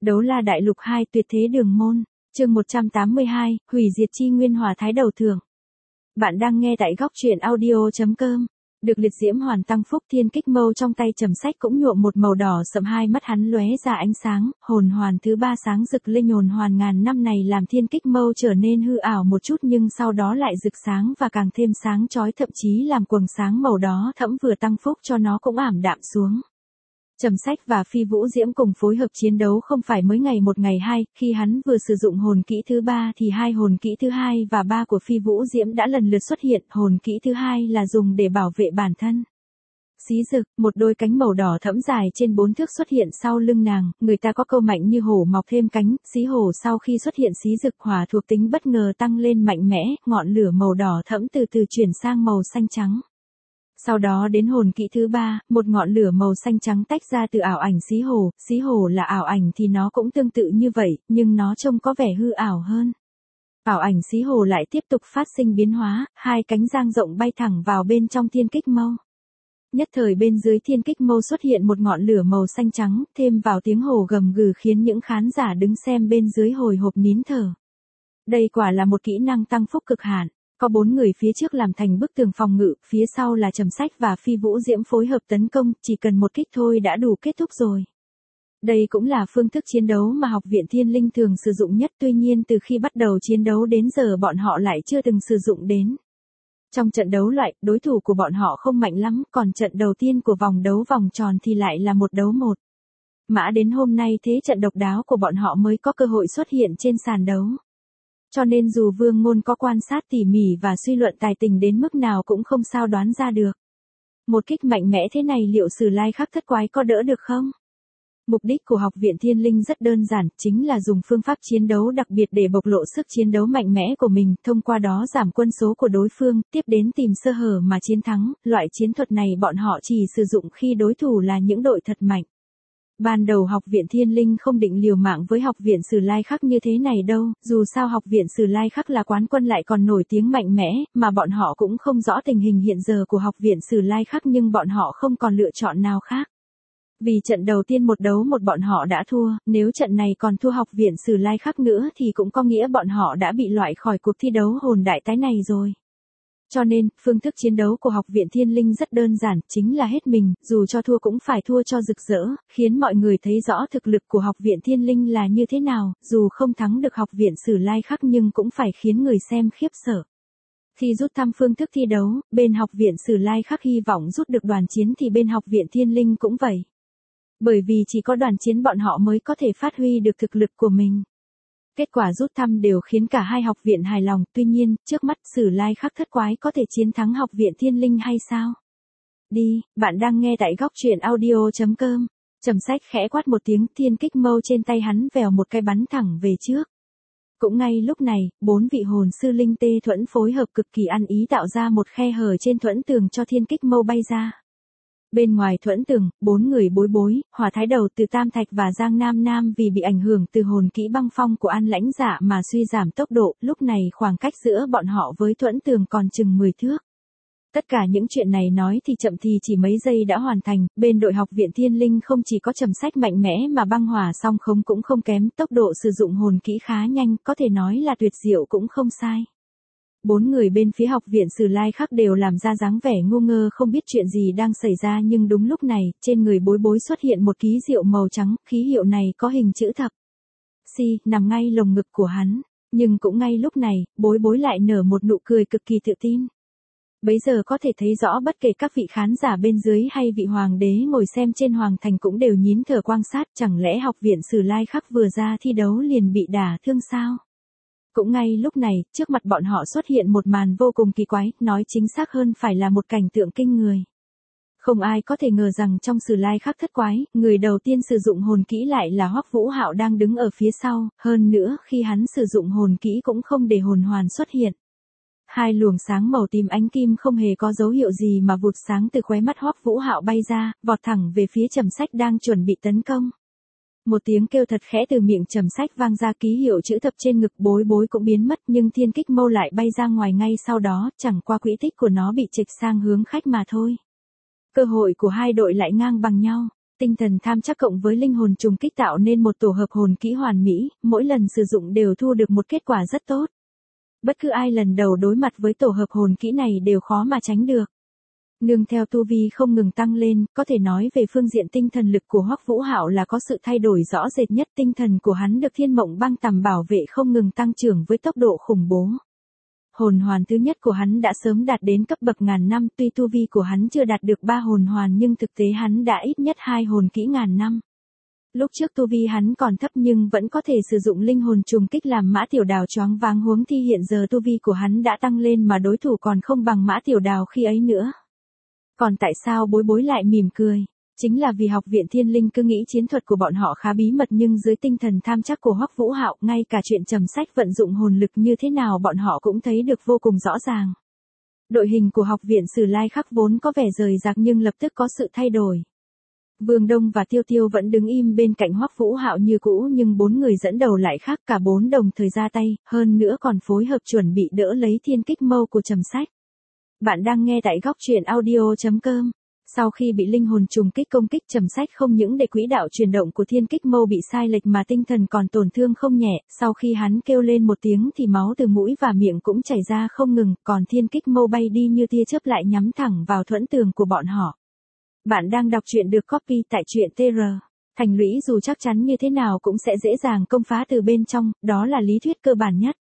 Đấu La Đại Lục 2 Tuyệt Thế Đường Môn, chương 182, hủy diệt chi nguyên hỏa thái đầu thưởng. Bạn đang nghe tại góc truyện audio.com. Được liệt diễm hoàn tăng phúc thiên kích mâu trong tay trầm sách cũng nhuộm một màu đỏ sậm, hai mắt hắn lóe ra ánh sáng, hồn hoàn thứ ba sáng rực lên. Hồn hoàn ngàn năm này làm thiên kích mâu trở nên hư ảo một chút nhưng sau đó lại rực sáng và càng thêm sáng chói, thậm chí làm quầng sáng màu đó thẫm vừa tăng phúc cho nó cũng ảm đạm xuống. Trầm sách và Phi Vũ Diễm cùng phối hợp chiến đấu không phải mới ngày một ngày hai, khi hắn vừa sử dụng hồn kỹ thứ ba thì hai hồn kỹ thứ hai và ba của Phi Vũ Diễm đã lần lượt xuất hiện. Hồn kỹ thứ hai là dùng để bảo vệ bản thân. Xí Dực, một đôi cánh màu đỏ thẫm dài trên 4 thước xuất hiện sau lưng nàng, người ta có câu mạnh như hổ mọc thêm cánh. Xí hổ sau khi xuất hiện Xí Dực, hỏa thuộc tính bất ngờ tăng lên mạnh mẽ, ngọn lửa màu đỏ thẫm từ từ chuyển sang màu xanh trắng. Sau đó đến hồn kỹ thứ ba, một ngọn lửa màu xanh trắng tách ra từ ảo ảnh xí hổ là ảo ảnh thì nó cũng tương tự như vậy, nhưng nó trông có vẻ hư ảo hơn. Ảo ảnh xí hổ lại tiếp tục phát sinh biến hóa, hai cánh dang rộng bay thẳng vào bên trong thiên kích mâu. Nhất thời bên dưới thiên kích mâu xuất hiện một ngọn lửa màu xanh trắng, thêm vào tiếng hổ gầm gừ khiến những khán giả đứng xem bên dưới hồi hộp nín thở. Đây quả là một kỹ năng tăng phúc cực hạn. Có 4 người phía trước làm thành bức tường phòng ngự, phía sau là Trầm Sách và Phi Vũ Diễm phối hợp tấn công, chỉ cần một kích thôi đã đủ kết thúc rồi. Đây cũng là phương thức chiến đấu mà Học viện Thiên Linh thường sử dụng nhất, tuy nhiên từ khi bắt đầu chiến đấu đến giờ bọn họ lại chưa từng sử dụng đến. Trong trận đấu loại, đối thủ của bọn họ không mạnh lắm, còn trận đầu tiên của vòng đấu vòng tròn thì lại là 1 đấu 1. Mã đến hôm nay thế trận độc đáo của bọn họ mới có cơ hội xuất hiện trên sàn đấu. Cho nên dù Vương Ngôn có quan sát tỉ mỉ và suy luận tài tình đến mức nào cũng không sao đoán ra được. Một kích mạnh mẽ thế này liệu Sử Lai Khắc thất quái có đỡ được không? Mục đích của Học viện Thiên Linh rất đơn giản, chính là dùng phương pháp chiến đấu đặc biệt để bộc lộ sức chiến đấu mạnh mẽ của mình, thông qua đó giảm quân số của đối phương, tiếp đến tìm sơ hở mà chiến thắng. Loại chiến thuật này bọn họ chỉ sử dụng khi đối thủ là những đội thật mạnh. Ban đầu Học viện Thiên Linh không định liều mạng với Học viện Sử Lai Khắc như thế này đâu, dù sao Học viện Sử Lai Khắc là quán quân lại còn nổi tiếng mạnh mẽ, mà bọn họ cũng không rõ tình hình hiện giờ của Học viện Sử Lai Khắc nhưng bọn họ không còn lựa chọn nào khác. Vì trận đầu tiên 1 đấu 1 bọn họ đã thua, nếu trận này còn thua Học viện Sử Lai Khắc nữa thì cũng có nghĩa bọn họ đã bị loại khỏi cuộc thi đấu hồn đại tái này rồi. Cho nên, phương thức chiến đấu của Học viện Thiên Linh rất đơn giản, chính là hết mình, dù cho thua cũng phải thua cho rực rỡ, khiến mọi người thấy rõ thực lực của Học viện Thiên Linh là như thế nào, dù không thắng được Học viện Sử Lai Khắc nhưng cũng phải khiến người xem khiếp sợ. Khi rút thăm phương thức thi đấu, bên Học viện Sử Lai Khắc hy vọng rút được đoàn chiến thì bên Học viện Thiên Linh cũng vậy. Bởi vì chỉ có đoàn chiến bọn họ mới có thể phát huy được thực lực của mình. Kết quả rút thăm đều khiến cả hai học viện hài lòng, tuy nhiên, trước mắt Sử Lai Khắc thất quái có thể chiến thắng Học viện Thiên Linh hay sao? Đi, bạn đang nghe tại góc truyện audio.com. Trầm Sách khẽ quát một tiếng, thiên kích mâu trên tay hắn vèo một cái bắn thẳng về trước. Cũng ngay lúc này, 4 vị hồn sư linh tê thuẫn phối hợp cực kỳ ăn ý tạo ra một khe hở trên thuẫn tường cho thiên kích mâu bay ra. Bên ngoài thuẫn tường, 4 người bối, Hỏa Thái Đầu, Từ Tam Thạch và Giang Nam Nam vì bị ảnh hưởng từ hồn kỹ băng phong của An Lãnh Dạ mà suy giảm tốc độ, lúc này khoảng cách giữa bọn họ với thuẫn tường còn chừng 10 thước. Tất cả những chuyện này nói thì chậm thì chỉ mấy giây đã hoàn thành, bên đội Học viện Thiên Linh không chỉ có Trầm Sách mạnh mẽ mà băng hỏa song không cũng không kém, tốc độ sử dụng hồn kỹ khá nhanh, có thể nói là tuyệt diệu cũng không sai. 4 người bên phía Học viện Sử Lai Khắc đều làm ra dáng vẻ ngu ngơ không biết chuyện gì đang xảy ra nhưng đúng lúc này, trên người bối xuất hiện một ký hiệu màu trắng, ký hiệu này có hình chữ thập. Nằm ngay lồng ngực của hắn, nhưng cũng ngay lúc này, bối lại nở một nụ cười cực kỳ tự tin. Bấy giờ có thể thấy rõ bất kể các vị khán giả bên dưới hay vị hoàng đế ngồi xem trên hoàng thành cũng đều nhín thở quan sát, chẳng lẽ Học viện Sử Lai Khắc vừa ra thi đấu liền bị đả thương sao? Cũng ngay lúc này, trước mặt bọn họ xuất hiện một màn vô cùng kỳ quái, nói chính xác hơn phải là một cảnh tượng kinh người. Không ai có thể ngờ rằng trong Sử Lai Khắc thất quái, người đầu tiên sử dụng hồn kỹ lại là Hoắc Vũ Hạo đang đứng ở phía sau, hơn nữa khi hắn sử dụng hồn kỹ cũng không để hồn hoàn xuất hiện. Hai luồng sáng màu tím ánh kim không hề có dấu hiệu gì mà vụt sáng từ khóe mắt Hoắc Vũ Hạo bay ra, vọt thẳng về phía Trầm Sách đang chuẩn bị tấn công. Một tiếng kêu thật khẽ từ miệng Trầm Sách vang ra, ký hiệu chữ thập trên ngực bối cũng biến mất nhưng thiên kích mâu lại bay ra ngoài ngay sau đó, chẳng qua quỹ tích của nó bị chệch sang hướng khách mà thôi. Cơ hội của hai đội lại ngang bằng nhau. Tinh thần tham chắc cộng với linh hồn trùng kích tạo nên một tổ hợp hồn kỹ hoàn mỹ, mỗi lần sử dụng đều thu được một kết quả rất tốt. Bất cứ ai lần đầu đối mặt với tổ hợp hồn kỹ này đều khó mà tránh được. Nương theo tu vi không ngừng tăng lên, có thể nói về phương diện tinh thần lực của Hoắc Vũ Hạo là có sự thay đổi rõ rệt nhất. Tinh thần của hắn được Thiên Mộng Băng Tằm bảo vệ không ngừng tăng trưởng với tốc độ khủng bố. Hồn hoàn thứ nhất của hắn đã sớm đạt đến cấp bậc ngàn năm, tuy tu vi của hắn chưa đạt được 3 hồn hoàn nhưng thực tế hắn đã ít nhất 2 hồn kỹ ngàn năm. Lúc trước tu vi hắn còn thấp nhưng vẫn có thể sử dụng linh hồn trùng kích làm Mã Tiểu Đào choáng váng, huống thi hiện giờ tu vi của hắn đã tăng lên mà đối thủ còn không bằng Mã Tiểu Đào khi ấy nữa. Còn tại sao Bối Bối lại mỉm cười? Chính là vì học viện Thiên Linh cứ nghĩ chiến thuật của bọn họ khá bí mật nhưng dưới tinh thần tham chắc của Hoắc Vũ Hạo, ngay cả chuyện trầm sách vận dụng hồn lực như thế nào bọn họ cũng thấy được vô cùng rõ ràng. Đội hình của học viện Sử Lai Khắc vốn có vẻ rời rạc nhưng lập tức có sự thay đổi. Vương Đông và Tiêu Tiêu vẫn đứng im bên cạnh Hoắc Vũ Hạo như cũ nhưng 4 người dẫn đầu lại khác, cả 4 đồng thời ra tay, hơn nữa còn phối hợp chuẩn bị đỡ lấy thiên kích mâu của trầm sách. Bạn đang nghe tại góc truyện audio.com. Sau khi bị linh hồn trùng kích công kích, trầm sách không những để quỹ đạo chuyển động của thiên kích mâu bị sai lệch mà tinh thần còn tổn thương không nhẹ, sau khi hắn kêu lên một tiếng thì máu từ mũi và miệng cũng chảy ra không ngừng, còn thiên kích mâu bay đi như tia chớp lại nhắm thẳng vào thuẫn tường của bọn họ. Bạn đang đọc truyện được copy tại truyện TR. Thành lũy dù chắc chắn như thế nào cũng sẽ dễ dàng công phá từ bên trong, đó là lý thuyết cơ bản nhất.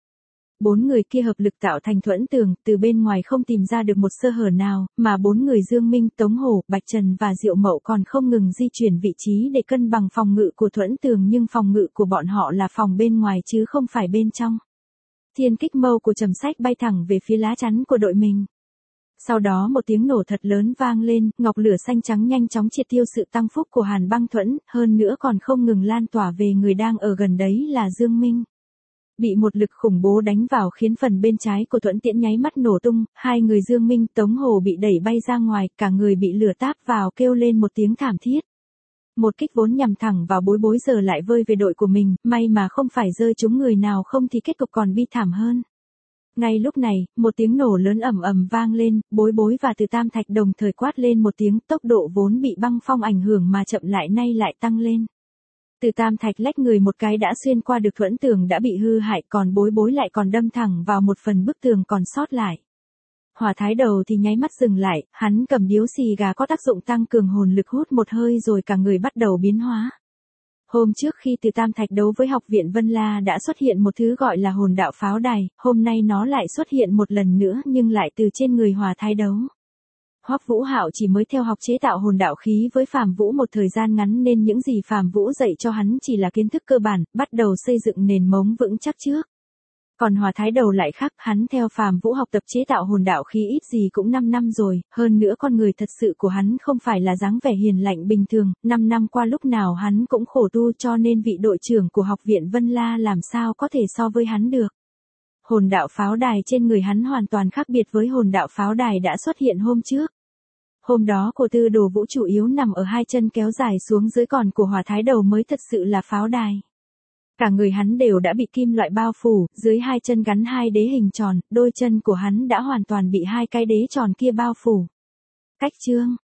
4 người kia hợp lực tạo thành thuẫn tường, từ bên ngoài không tìm ra được một sơ hở nào, mà 4 người Dương Minh, Tống Hổ, Bạch Trần và Diệu Mậu còn không ngừng di chuyển vị trí để cân bằng phòng ngự của thuẫn tường, nhưng phòng ngự của bọn họ là phòng bên ngoài chứ không phải bên trong. Thiên kích mâu của trầm sách bay thẳng về phía lá chắn của đội mình. Sau đó một tiếng nổ thật lớn vang lên, ngọc lửa xanh trắng nhanh chóng triệt tiêu sự tăng phúc của Hàn Băng Thuẫn, hơn nữa còn không ngừng lan tỏa về người đang ở gần đấy là Dương Minh. Bị một lực khủng bố đánh vào khiến phần bên trái của thuẫn tiễn nháy mắt nổ tung, hai người Dương Minh, Tống Hồ bị đẩy bay ra ngoài, cả người bị lửa táp vào kêu lên một tiếng thảm thiết. Một kích vốn nhằm thẳng vào Bối Bối giờ lại vơi về đội của mình, may mà không phải rơi trúng người nào, không thì kết cục còn bi thảm hơn. Ngay lúc này, một tiếng nổ lớn ầm ầm vang lên, Bối Bối và Từ Tam Thạch đồng thời quát lên một tiếng, tốc độ vốn bị băng phong ảnh hưởng mà chậm lại nay lại tăng lên. Từ Tam Thạch lách người một cái đã xuyên qua được thuẫn tường đã bị hư hại, còn Bối Bối lại còn đâm thẳng vào một phần bức tường còn sót lại. Hỏa Thái Đầu thì nháy mắt dừng lại, hắn cầm điếu xì gà có tác dụng tăng cường hồn lực, hút một hơi rồi cả người bắt đầu biến hóa. Hôm trước khi Từ Tam Thạch đấu với học viện Vân La đã xuất hiện một thứ gọi là hồn đạo pháo đài, hôm nay nó lại xuất hiện một lần nữa nhưng lại từ trên người Hỏa Thái Đấu. Hoắc Vũ Hạo chỉ mới theo học chế tạo hồn đạo khí với Phàm Vũ một thời gian ngắn nên những gì Phàm Vũ dạy cho hắn chỉ là kiến thức cơ bản, bắt đầu xây dựng nền móng vững chắc trước. Còn Hỏa Thái Đầu lại khác, hắn theo Phàm Vũ học tập chế tạo hồn đạo khí ít gì cũng 5 năm rồi, hơn nữa con người thật sự của hắn không phải là dáng vẻ hiền lành bình thường, 5 năm qua lúc nào hắn cũng khổ tu, cho nên vị đội trưởng của học viện Vân La làm sao có thể so với hắn được. Hồn đạo pháo đài trên người hắn hoàn toàn khác biệt với hồn đạo pháo đài đã xuất hiện hôm trước. Hôm đó cổ tư đồ vũ chủ yếu nằm ở hai chân kéo dài xuống dưới, còn của Hỏa Thái Đầu mới thật sự là pháo đài. Cả người hắn đều đã bị kim loại bao phủ, dưới hai chân gắn hai đế hình tròn, đôi chân của hắn đã hoàn toàn bị hai cái đế tròn kia bao phủ. Cách chương,